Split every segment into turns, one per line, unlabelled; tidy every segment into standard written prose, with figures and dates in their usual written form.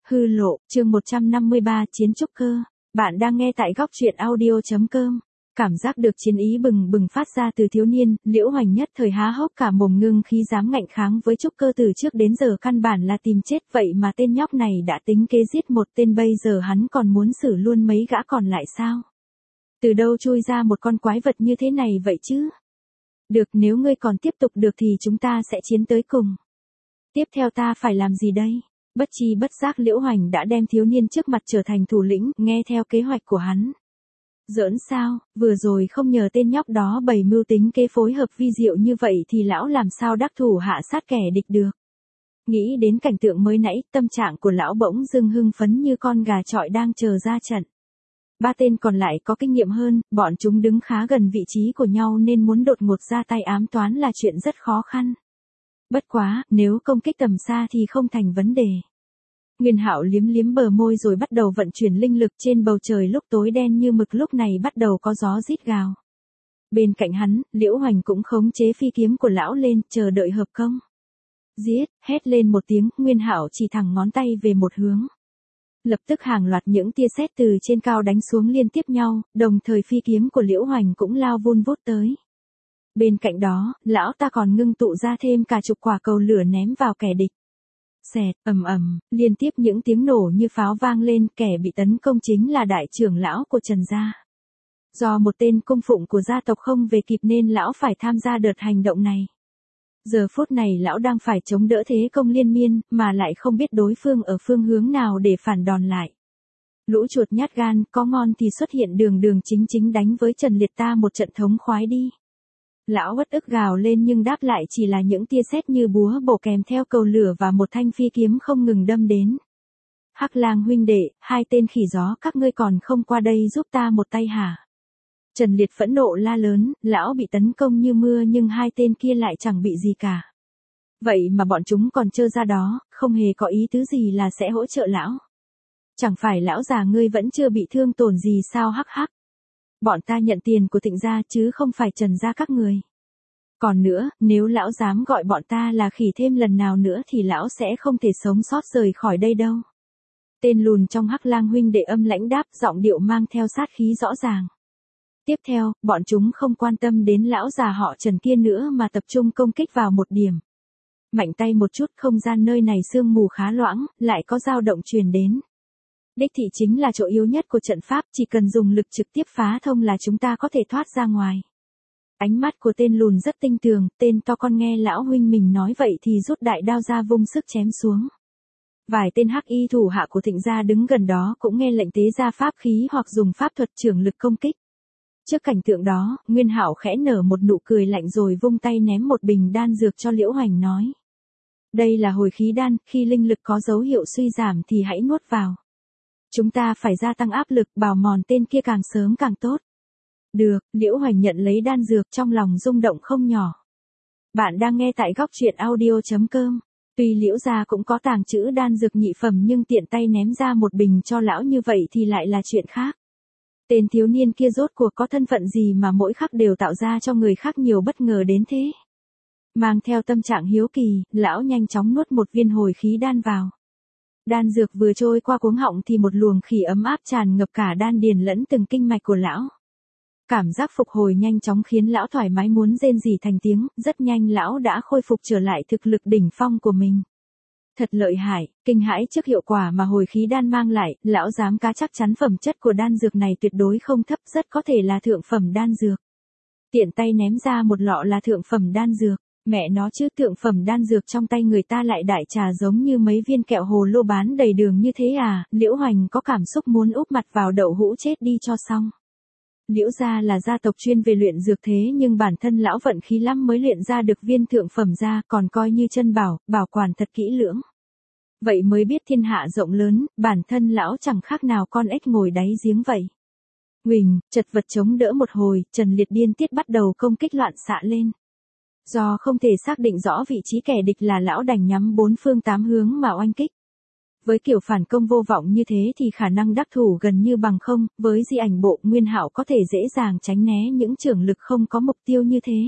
Hư lộ, chương 153 Chiến trúc cơ. Bạn đang nghe tại góc truyện audio.com. Cảm giác được chiến ý bừng bừng phát ra từ thiếu niên, Liễu Hoành nhất thời há hốc cả mồm ngưng khí dám ngạnh kháng với trúc cơ từ trước đến giờ căn bản là tìm chết, vậy mà tên nhóc này đã tính kế giết một tên, bây giờ hắn còn muốn xử luôn mấy gã còn lại sao? Từ đâu chui ra một con quái vật như thế này vậy chứ? Được, nếu ngươi còn tiếp tục được thì chúng ta sẽ chiến tới cùng. Tiếp theo ta phải làm gì đây? Bất chi bất giác Liễu Hoành đã đem thiếu niên trước mặt trở thành thủ lĩnh, nghe theo kế hoạch của hắn. Giỡn sao, vừa rồi không nhờ tên nhóc đó bày mưu tính kế phối hợp vi diệu như vậy thì lão làm sao đắc thủ hạ sát kẻ địch được. Nghĩ đến cảnh tượng mới nãy, tâm trạng của lão bỗng dưng hưng phấn như con gà chọi đang chờ ra trận. Ba tên còn lại có kinh nghiệm hơn, bọn chúng đứng khá gần vị trí của nhau nên muốn đột ngột ra tay ám toán là chuyện rất khó khăn. Bất quá, nếu công kích tầm xa thì không thành vấn đề. Nguyên Hạo liếm liếm bờ môi rồi bắt đầu vận chuyển linh lực, trên bầu trời lúc tối đen như mực lúc này bắt đầu có gió rít gào. Bên cạnh hắn, Liễu Hoành cũng khống chế phi kiếm của lão lên, chờ đợi hợp công. Giết, hét lên một tiếng, Nguyên Hạo chỉ thẳng ngón tay về một hướng. Lập tức hàng loạt những tia sét từ trên cao đánh xuống liên tiếp nhau, đồng thời phi kiếm của Liễu Hoành cũng lao vun vút tới. Bên cạnh đó, lão ta còn ngưng tụ ra thêm cả chục quả cầu lửa ném vào kẻ địch. Xẹt, ầm ầm, liên tiếp những tiếng nổ như pháo vang lên, kẻ bị tấn công chính là đại trưởng lão của Trần gia. Do một tên cung phụng của gia tộc không về kịp nên lão phải tham gia đợt hành động này. Giờ phút này lão đang phải chống đỡ thế công liên miên, mà lại không biết đối phương ở phương hướng nào để phản đòn lại. Lũ chuột nhát gan, có ngon thì xuất hiện đường đường chính chính đánh với Trần Liệt ta một trận thống khoái đi. Lão uất ức gào lên nhưng đáp lại chỉ là những tia sét như búa bổ kèm theo cầu lửa và một thanh phi kiếm không ngừng đâm đến. Hắc Lang huynh đệ, hai tên khỉ gió các ngươi còn không qua đây giúp ta một tay hả? Trần Liệt phẫn nộ la lớn, lão bị tấn công như mưa nhưng hai tên kia lại chẳng bị gì cả. Vậy mà bọn chúng còn trơ ra đó, không hề có ý tứ gì là sẽ hỗ trợ lão. Chẳng phải lão già ngươi vẫn chưa bị thương tổn gì sao hắc hắc? Bọn ta nhận tiền của Thịnh gia chứ không phải Trần gia các người. Còn nữa, nếu lão dám gọi bọn ta là khỉ thêm lần nào nữa thì lão sẽ không thể sống sót rời khỏi đây đâu. Tên lùn trong Hắc Lang huynh đệ âm lãnh đáp, giọng điệu mang theo sát khí rõ ràng. Tiếp theo, bọn chúng không quan tâm đến lão già họ Trần kia nữa mà tập trung công kích vào một điểm. Mạnh tay một chút, không gian nơi này sương mù khá loãng, lại có dao động truyền đến. Đích thị chính là chỗ yếu nhất của trận pháp, chỉ cần dùng lực trực tiếp phá thông là chúng ta có thể thoát ra ngoài. Ánh mắt của tên lùn rất tinh tường, tên to con nghe lão huynh mình nói vậy thì rút đại đao ra vung sức chém xuống. Vài tên hắc y thủ hạ của Thịnh gia đứng gần đó cũng nghe lệnh tế ra pháp khí hoặc dùng pháp thuật trưởng lực công kích. Trước cảnh tượng đó, Nguyên Hạo khẽ nở một nụ cười lạnh rồi vung tay ném một bình đan dược cho Liễu Hoành nói. Đây là hồi khí đan, khi linh lực có dấu hiệu suy giảm thì hãy nuốt vào. Chúng ta phải gia tăng áp lực, bào mòn tên kia càng sớm càng tốt. Được, Liễu Hoành nhận lấy đan dược, trong lòng rung động không nhỏ. Bạn đang nghe tại góc truyện audio.com. Tuy Liễu gia cũng có tàng trữ đan dược nhị phẩm nhưng tiện tay ném ra một bình cho lão như vậy thì lại là chuyện khác. Tên thiếu niên kia rốt cuộc có thân phận gì mà mỗi khắc đều tạo ra cho người khác nhiều bất ngờ đến thế. Mang theo tâm trạng hiếu kỳ, lão nhanh chóng nuốt một viên hồi khí đan vào. Đan dược vừa trôi qua cuống họng thì một luồng khí ấm áp tràn ngập cả đan điền lẫn từng kinh mạch của lão. Cảm giác phục hồi nhanh chóng khiến lão thoải mái muốn rên rỉ thành tiếng, rất nhanh lão đã khôi phục trở lại thực lực đỉnh phong của mình. Thật lợi hại, kinh hãi trước hiệu quả mà hồi khí đan mang lại, lão dám cá chắc chắn phẩm chất của đan dược này tuyệt đối không thấp, rất có thể là thượng phẩm đan dược. Tiện tay ném ra một lọ là thượng phẩm đan dược, mẹ nó chứ, thượng phẩm đan dược trong tay người ta lại đại trà giống như mấy viên kẹo hồ lô bán đầy đường như thế à? Liễu Hoành có cảm xúc muốn úp mặt vào đậu hũ chết đi cho xong. Liễu gia là gia tộc chuyên về luyện dược thế nhưng bản thân lão vận khí lắm mới luyện ra được viên thượng phẩm ra, còn coi như chân bảo, bảo quản thật kỹ lưỡng. Vậy mới biết thiên hạ rộng lớn, bản thân lão chẳng khác nào con ếch ngồi đáy giếng vậy. Huỳnh, chật vật chống đỡ một hồi, Trần Liệt điên tiết bắt đầu công kích loạn xạ lên. Do không thể xác định rõ vị trí kẻ địch là lão đành nhắm bốn phương tám hướng mà oanh kích. Với kiểu phản công vô vọng như thế thì khả năng đắc thủ gần như bằng không, với di ảnh bộ Nguyên Hạo có thể dễ dàng tránh né những chưởng lực không có mục tiêu như thế.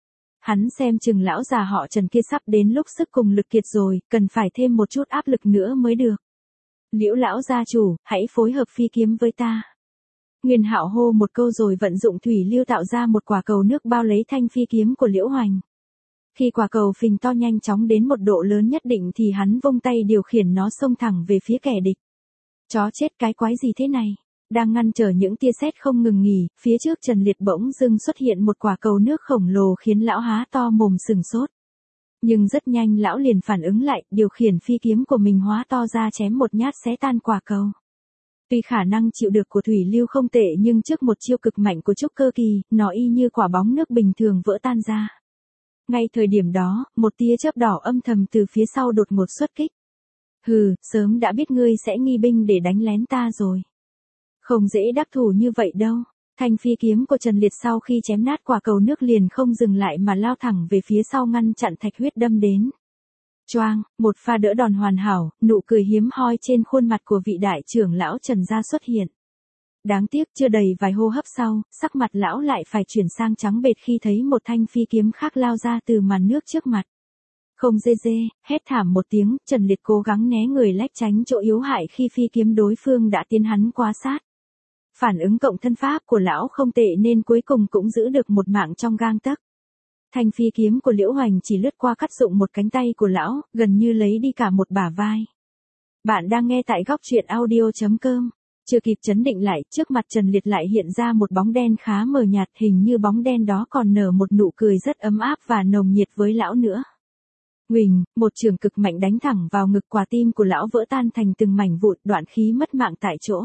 Hắn xem chừng lão già họ Trần kia sắp đến lúc sức cùng lực kiệt rồi, cần phải thêm một chút áp lực nữa mới được. Liễu lão gia chủ, hãy phối hợp phi kiếm với ta. Nguyên Hạo hô một câu rồi vận dụng thủy lưu tạo ra một quả cầu nước bao lấy thanh phi kiếm của Liễu Hoành. Khi quả cầu phình to nhanh chóng đến một độ lớn nhất định thì hắn vung tay điều khiển nó xông thẳng về phía kẻ địch. Chó chết, cái quái gì thế này? Đang ngăn trở những tia sét không ngừng nghỉ, phía trước Trần Liệt bỗng dưng xuất hiện một quả cầu nước khổng lồ khiến lão há to mồm sừng sốt. Nhưng rất nhanh lão liền phản ứng lại, điều khiển phi kiếm của mình hóa to ra chém một nhát xé tan quả cầu. Tuy khả năng chịu được của thủy lưu không tệ nhưng trước một chiêu cực mạnh của trúc cơ kỳ, nó y như quả bóng nước bình thường vỡ tan ra. Ngay thời điểm đó, một tia chớp đỏ âm thầm từ phía sau đột ngột xuất kích. Hừ, sớm đã biết ngươi sẽ nghi binh để đánh lén ta rồi. Không dễ đắc thủ như vậy đâu. Thanh phi kiếm của Trần Liệt sau khi chém nát quả cầu nước liền không dừng lại mà lao thẳng về phía sau ngăn chặn thạch huyết đâm đến. Choang, một pha đỡ đòn hoàn hảo, nụ cười hiếm hoi trên khuôn mặt của vị đại trưởng lão Trần gia xuất hiện. Đáng tiếc chưa đầy vài hô hấp sau, sắc mặt lão lại phải chuyển sang trắng bệch khi thấy một thanh phi kiếm khác lao ra từ màn nước trước mặt. Không dê dê, hét thảm một tiếng, Trần Liệt cố gắng né người lách tránh chỗ yếu hại khi phi kiếm đối phương đã tiến hắn quá sát. Phản ứng cộng thân pháp của lão không tệ nên cuối cùng cũng giữ được một mạng trong gang tấc. Thanh phi kiếm của Liễu Hoành chỉ lướt qua cắt rụng một cánh tay của lão, gần như lấy đi cả một bả vai. Bạn đang nghe tại góc truyện audio.com. Chưa kịp chấn định lại, trước mặt Trần Liệt lại hiện ra một bóng đen khá mờ nhạt, hình như bóng đen đó còn nở một nụ cười rất ấm áp và nồng nhiệt với lão nữa. Huỳnh, một chưởng cực mạnh đánh thẳng vào ngực, quả tim của lão vỡ tan thành từng mảnh vụn, đoạn khí mất mạng tại chỗ.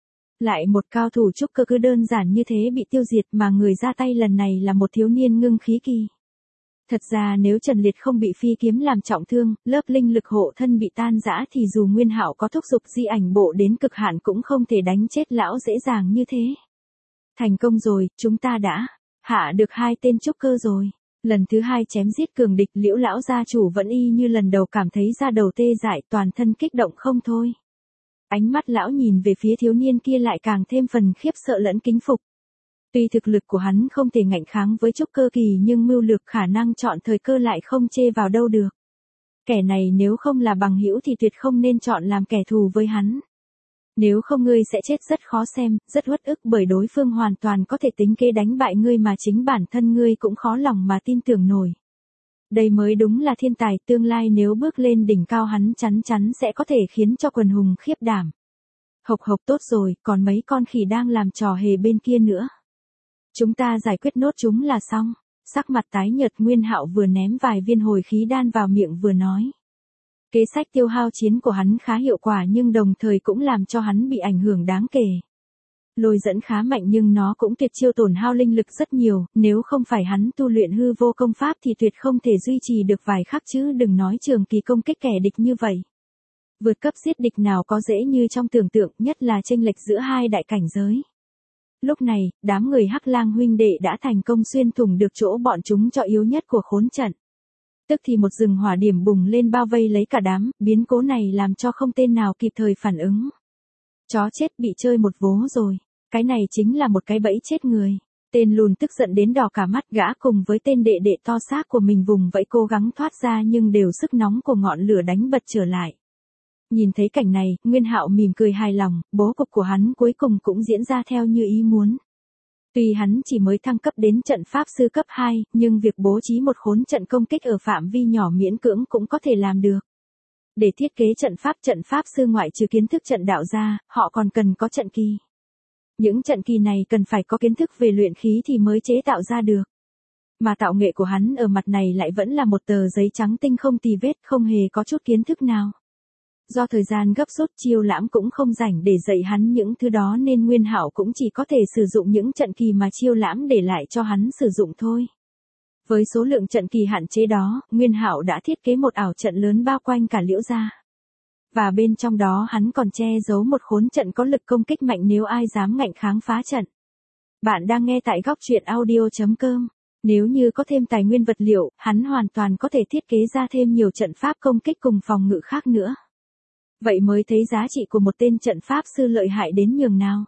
Lại một cao thủ trúc cơ cứ đơn giản như thế bị tiêu diệt mà người ra tay lần này là một thiếu niên ngưng khí kỳ. Thật ra nếu Trần Liệt không bị phi kiếm làm trọng thương, lớp linh lực hộ thân bị tan rã thì dù Nguyên Hạo có thúc giục di ảnh bộ đến cực hạn cũng không thể đánh chết lão dễ dàng như thế. Thành công rồi, chúng ta đã hạ được 2 tên trúc cơ rồi. Lần thứ 2 chém giết cường địch, Liễu lão gia chủ vẫn y như lần đầu cảm thấy da đầu tê dại, toàn thân kích động không thôi. Ánh mắt lão nhìn về phía thiếu niên kia lại càng thêm phần khiếp sợ lẫn kính phục. Tuy thực lực của hắn không thể ngạnh kháng với trúc cơ kỳ nhưng mưu lược khả năng chọn thời cơ lại không chê vào đâu được. Kẻ này nếu không là bằng hữu thì tuyệt không nên chọn làm kẻ thù với hắn. Nếu không ngươi sẽ chết rất khó xem, rất uất ức bởi đối phương hoàn toàn có thể tính kế đánh bại ngươi mà chính bản thân ngươi cũng khó lòng mà tin tưởng nổi. Đây mới đúng là thiên tài, tương lai nếu bước lên đỉnh cao hắn chắn chắn sẽ có thể khiến cho quần hùng khiếp đảm. Hộc hộc, tốt rồi, còn mấy con khỉ đang làm trò hề bên kia nữa. Chúng ta giải quyết nốt chúng là xong. Sắc mặt tái nhợt, Nguyên Hạo vừa ném vài viên hồi khí đan vào miệng vừa nói. Kế sách tiêu hao chiến của hắn khá hiệu quả nhưng đồng thời cũng làm cho hắn bị ảnh hưởng đáng kể. Lôi dẫn khá mạnh nhưng nó cũng tuyệt chiêu tổn hao linh lực rất nhiều, nếu không phải hắn tu luyện hư vô công pháp thì tuyệt không thể duy trì được vài khắc chứ đừng nói trường kỳ công kích kẻ địch như vậy. Vượt cấp giết địch nào có dễ như trong tưởng tượng, nhất là chênh lệch giữa hai đại cảnh giới. Lúc này, đám người Hắc Lang huynh đệ đã thành công xuyên thủng được chỗ bọn chúng cho yếu nhất của khốn trận. Tức thì một rừng hỏa điểm bùng lên bao vây lấy cả đám, biến cố này làm cho không tên nào kịp thời phản ứng. Chó chết, bị chơi một vố rồi. Cái này chính là một cái bẫy chết người. Tên lùn tức giận đến đỏ cả mắt, gã cùng với tên đệ đệ to xác của mình vùng vẫy cố gắng thoát ra nhưng đều sức nóng của ngọn lửa đánh bật trở lại. Nhìn thấy cảnh này, Nguyên Hạo mỉm cười hài lòng, bố cục của hắn cuối cùng cũng diễn ra theo như ý muốn. Tuy hắn chỉ mới thăng cấp đến trận pháp sư cấp 2, nhưng việc bố trí một khốn trận công kích ở phạm vi nhỏ miễn cưỡng cũng có thể làm được. Để thiết kế trận pháp sư ngoại trừ kiến thức trận đạo ra, họ còn cần có trận kỳ. Những trận kỳ này cần phải có kiến thức về luyện khí thì mới chế tạo ra được. Mà tạo nghệ của hắn ở mặt này lại vẫn là một tờ giấy trắng tinh không tì vết, không hề có chút kiến thức nào. Do thời gian gấp rút, Chiêu Lãm cũng không rảnh để dạy hắn những thứ đó nên Nguyên Hạo cũng chỉ có thể sử dụng những trận kỳ mà Chiêu Lãm để lại cho hắn sử dụng thôi. Với số lượng trận kỳ hạn chế đó, Nguyên Hạo đã thiết kế một ảo trận lớn bao quanh cả Liễu gia. Và bên trong đó hắn còn che giấu một khốn trận có lực công kích mạnh nếu ai dám ngạnh kháng phá trận. Bạn đang nghe tại góc truyện audio.com. Nếu như có thêm tài nguyên vật liệu, hắn hoàn toàn có thể thiết kế ra thêm nhiều trận pháp công kích cùng phòng ngự khác nữa. Vậy mới thấy giá trị của một tên trận pháp sư lợi hại đến nhường nào.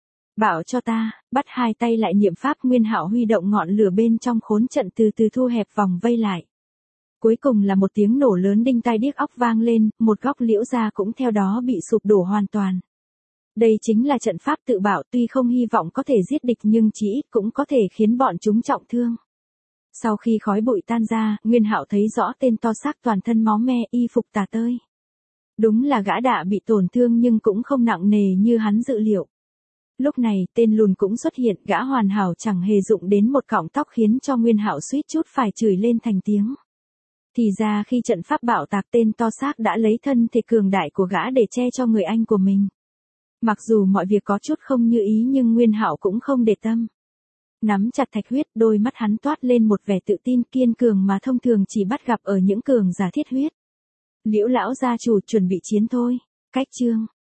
Bảo cho ta, bắt hai tay lại niệm pháp. Nguyên Hạo huy động ngọn lửa bên trong khốn trận từ từ thu hẹp vòng vây lại. Cuối cùng là một tiếng nổ lớn đinh tai điếc óc vang lên, một góc Liễu gia cũng theo đó bị sụp đổ hoàn toàn. Đây chính là trận pháp tự bảo, tuy không hy vọng có thể giết địch nhưng chỉ ít cũng có thể khiến bọn chúng trọng thương. Sau khi khói bụi tan ra, Nguyên Hạo thấy rõ tên to xác toàn thân máu me, y phục tả tơi. Đúng là gã đã bị tổn thương nhưng cũng không nặng nề như hắn dự liệu. Lúc này, tên lùn cũng xuất hiện, gã hoàn hảo chẳng hề dụng đến một cọng tóc khiến cho Nguyên Hạo suýt chút phải chửi lên thành tiếng. Thì ra khi trận pháp bạo tạc, tên to xác đã lấy thân thể cường đại của gã để che cho người anh của mình. Mặc dù mọi việc có chút không như ý nhưng Nguyên Hạo cũng không để tâm. Nắm chặt thạch huyết, đôi mắt hắn toát lên một vẻ tự tin kiên cường mà thông thường chỉ bắt gặp ở những cường giả thiết huyết. Liễu lão gia chủ, chuẩn bị chiến thôi. Cách chương